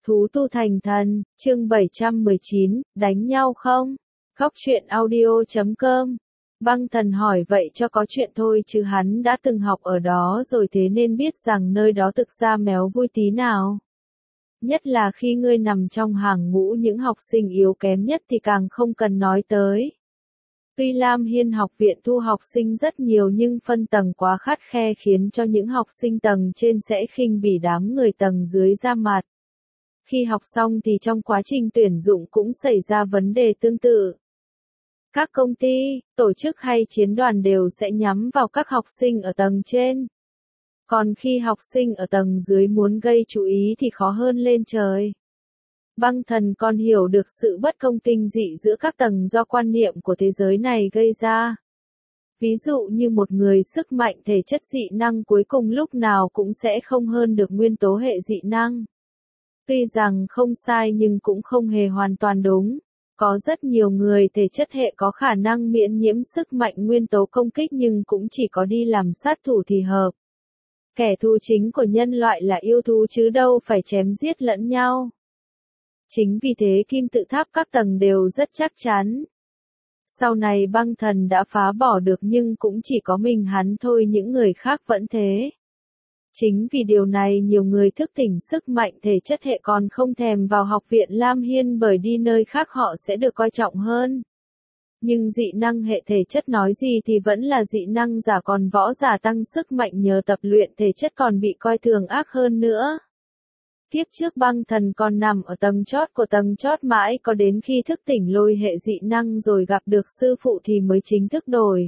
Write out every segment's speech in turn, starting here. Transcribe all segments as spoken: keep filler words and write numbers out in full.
Thú tu thành thần, chương bảy trăm mười chín, đánh nhau không? Góc truyện audio chấm com. Băng thần hỏi vậy cho có chuyện thôi chứ hắn đã từng học ở đó rồi thế nên biết rằng nơi đó thực ra méo vui tí nào. Nhất là khi ngươi nằm trong hàng ngũ những học sinh yếu kém nhất thì càng không cần nói tới. Tuy Lam Hiên học viện thu học sinh rất nhiều nhưng phân tầng quá khắt khe khiến cho những học sinh tầng trên sẽ khinh bỉ đám người tầng dưới ra mặt. Khi học xong thì trong quá trình tuyển dụng cũng xảy ra vấn đề tương tự. Các công ty, tổ chức hay chiến đoàn đều sẽ nhắm vào các học sinh ở tầng trên. Còn khi học sinh ở tầng dưới muốn gây chú ý thì khó hơn lên trời. Băng thần còn hiểu được sự bất công kinh dị giữa các tầng do quan niệm của thế giới này gây ra. Ví dụ như một người sức mạnh thể chất dị năng cuối cùng lúc nào cũng sẽ không hơn được nguyên tố hệ dị năng. Tuy rằng không sai nhưng cũng không hề hoàn toàn đúng. Có rất nhiều người thể chất hệ có khả năng miễn nhiễm sức mạnh nguyên tố công kích nhưng cũng chỉ có đi làm sát thủ thì hợp. Kẻ thù chính của nhân loại là yêu thú chứ đâu phải chém giết lẫn nhau. Chính vì thế kim tự tháp các tầng đều rất chắc chắn. Sau này băng thần đã phá bỏ được nhưng cũng chỉ có mình hắn thôi, những người khác vẫn thế. Chính vì điều này nhiều người thức tỉnh sức mạnh thể chất hệ còn không thèm vào học viện Lam Hiên bởi đi nơi khác họ sẽ được coi trọng hơn. Nhưng dị năng hệ thể chất nói gì thì vẫn là dị năng giả, còn võ giả tăng sức mạnh nhờ tập luyện thể chất còn bị coi thường ác hơn nữa. Kiếp trước băng thần còn nằm ở tầng chót của tầng chót mãi có đến khi thức tỉnh lôi hệ dị năng rồi gặp được sư phụ thì mới chính thức đổi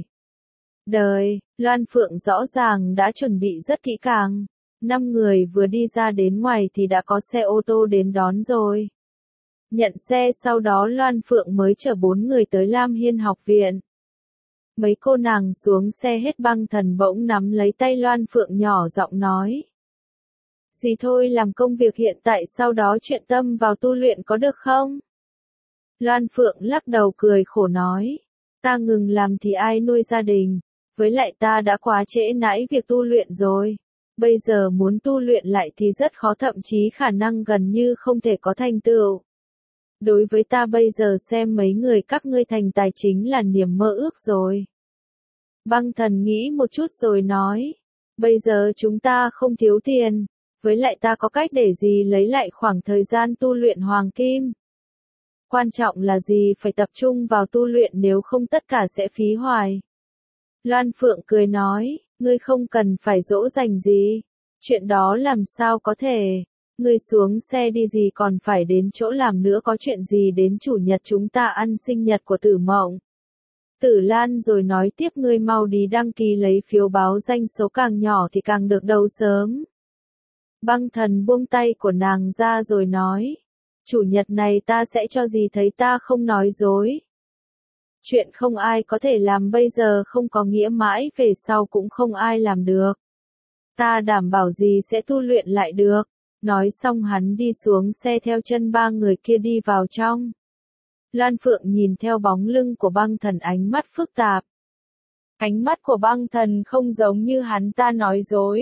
đời. Loan Phượng rõ ràng đã chuẩn bị rất kỹ càng. Năm người vừa đi ra đến ngoài thì đã có xe ô tô đến đón rồi. Nhận xe sau đó Loan Phượng mới chở bốn người tới Lam Hiên học viện. Mấy cô nàng xuống xe hết băng thần bỗng nắm lấy tay Loan Phượng nhỏ giọng nói. Dì thôi làm công việc hiện tại sau đó chuyện tâm vào tu luyện có được không? Loan Phượng lắc đầu cười khổ nói. Ta ngừng làm thì ai nuôi gia đình? Với lại ta đã quá trễ nãi việc tu luyện rồi. Bây giờ muốn tu luyện lại thì rất khó, thậm chí khả năng gần như không thể có thành tựu. Đối với ta bây giờ xem mấy người các ngươi thành tài chính là niềm mơ ước rồi. Băng thần nghĩ một chút rồi nói. Bây giờ chúng ta không thiếu tiền. Với lại ta có cách để gì lấy lại khoảng thời gian tu luyện hoàng kim. Quan trọng là gì phải tập trung vào tu luyện, nếu không tất cả sẽ phí hoài. Loan Phượng cười nói, ngươi không cần phải dỗ dành gì. Chuyện đó làm sao có thể. Ngươi xuống xe đi, gì còn phải đến chỗ làm nữa, có chuyện gì đến chủ nhật chúng ta ăn sinh nhật của Tử Mộng. Tử Lan rồi nói tiếp, ngươi mau đi đăng ký lấy phiếu báo danh, số càng nhỏ thì càng được đầu sớm. Băng thần buông tay của nàng ra rồi nói. Chủ nhật này ta sẽ cho dì thấy ta không nói dối. Chuyện không ai có thể làm bây giờ không có nghĩa mãi về sau cũng không ai làm được. Ta đảm bảo dì sẽ tu luyện lại được. Nói xong hắn đi xuống xe theo chân ba người kia đi vào trong. Loan Phượng nhìn theo bóng lưng của băng thần ánh mắt phức tạp. Ánh mắt của băng thần không giống như hắn ta nói dối.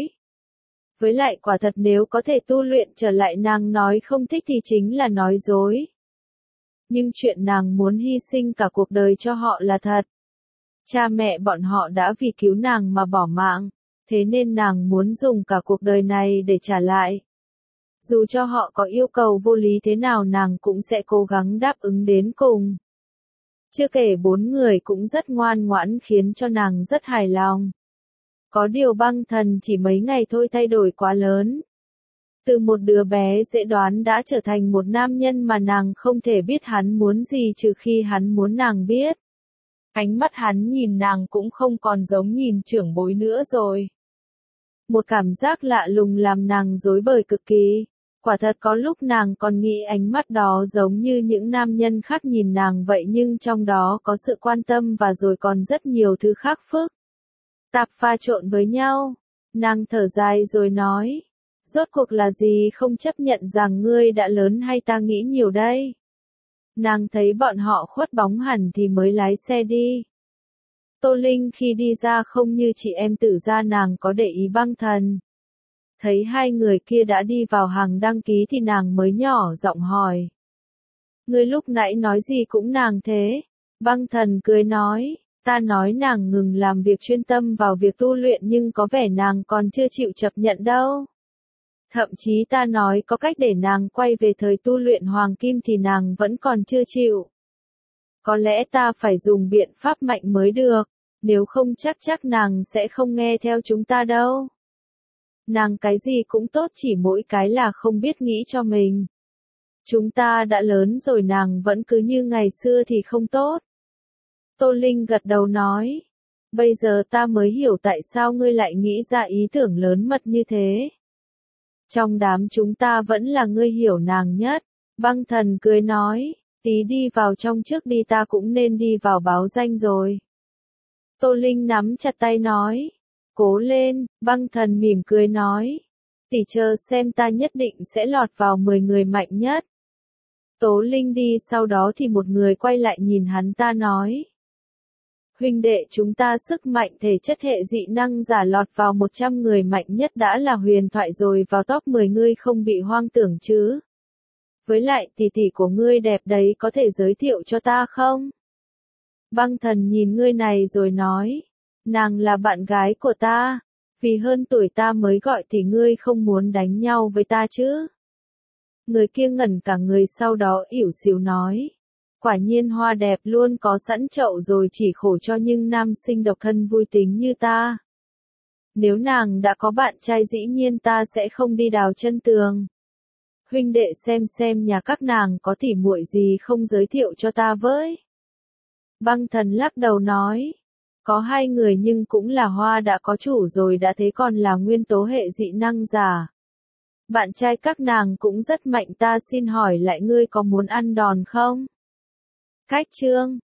Với lại quả thật nếu có thể tu luyện trở lại, nàng nói không thích thì chính là nói dối. Nhưng chuyện nàng muốn hy sinh cả cuộc đời cho họ là thật. Cha mẹ bọn họ đã vì cứu nàng mà bỏ mạng, thế nên nàng muốn dùng cả cuộc đời này để trả lại. Dù cho họ có yêu cầu vô lý thế nào nàng cũng sẽ cố gắng đáp ứng đến cùng. Chưa kể bốn người cũng rất ngoan ngoãn khiến cho nàng rất hài lòng. Có điều băng thần chỉ mấy ngày thôi thay đổi quá lớn. Từ một đứa bé dễ đoán đã trở thành một nam nhân mà nàng không thể biết hắn muốn gì trừ khi hắn muốn nàng biết. Ánh mắt hắn nhìn nàng cũng không còn giống nhìn trưởng bối nữa rồi. Một cảm giác lạ lùng làm nàng rối bời cực kỳ. Quả thật có lúc nàng còn nghĩ ánh mắt đó giống như những nam nhân khác nhìn nàng vậy, nhưng trong đó có sự quan tâm và rồi còn rất nhiều thứ khác phức tạp pha trộn với nhau. Nàng thở dài rồi nói. Rốt cuộc là gì không chấp nhận rằng ngươi đã lớn hay ta nghĩ nhiều đây? Nàng thấy bọn họ khuất bóng hẳn thì mới lái xe đi. Tô Linh khi đi ra không như chị em Tử gia, nàng có để ý băng thần. Thấy hai người kia đã đi vào hàng đăng ký thì nàng mới nhỏ giọng hỏi. Ngươi lúc nãy nói gì cũng nàng thế? Băng thần cười nói, ta nói nàng ngừng làm việc chuyên tâm vào việc tu luyện nhưng có vẻ nàng còn chưa chịu chấp nhận đâu. Thậm chí ta nói có cách để nàng quay về thời tu luyện hoàng kim thì nàng vẫn còn chưa chịu. Có lẽ ta phải dùng biện pháp mạnh mới được, nếu không chắc chắc nàng sẽ không nghe theo chúng ta đâu. Nàng cái gì cũng tốt chỉ mỗi cái là không biết nghĩ cho mình. Chúng ta đã lớn rồi nàng vẫn cứ như ngày xưa thì không tốt. Tô Linh gật đầu nói. Bây giờ ta mới hiểu tại sao ngươi lại nghĩ ra ý tưởng lớn mật như thế. Trong đám chúng ta vẫn là ngươi hiểu nàng nhất. Băng thần cười nói, tí đi vào trong trước đi ta cũng nên đi vào báo danh rồi. Tô Linh nắm chặt tay nói, cố lên, băng thần mỉm cười nói, tỷ chờ xem ta nhất định sẽ lọt vào mười người mạnh nhất. Tố Linh đi sau đó thì một người quay lại nhìn hắn ta nói. Huynh đệ chúng ta sức mạnh thể chất hệ dị năng giả lọt vào một trăm người mạnh nhất đã là huyền thoại rồi vào top mười ngươi không bị hoang tưởng chứ. Với lại tỷ tỷ của ngươi đẹp đấy có thể giới thiệu cho ta không? Băng thần nhìn ngươi này rồi nói. Nàng là bạn gái của ta. Vì hơn tuổi ta mới gọi thì ngươi không muốn đánh nhau với ta chứ? Người kia ngẩn cả người sau đó ỉu xìu nói. Quả nhiên hoa đẹp luôn có sẵn chậu rồi chỉ khổ cho những nam sinh độc thân vui tính như ta. Nếu nàng đã có bạn trai dĩ nhiên ta sẽ không đi đào chân tường. Huynh đệ xem xem nhà các nàng có tỉ muội gì không giới thiệu cho ta với. Băng thần lắc đầu nói. Có hai người nhưng cũng là hoa đã có chủ rồi đã thế còn là nguyên tố hệ dị năng giả. Bạn trai các nàng cũng rất mạnh ta xin hỏi lại ngươi có muốn ăn đòn không? Cách chương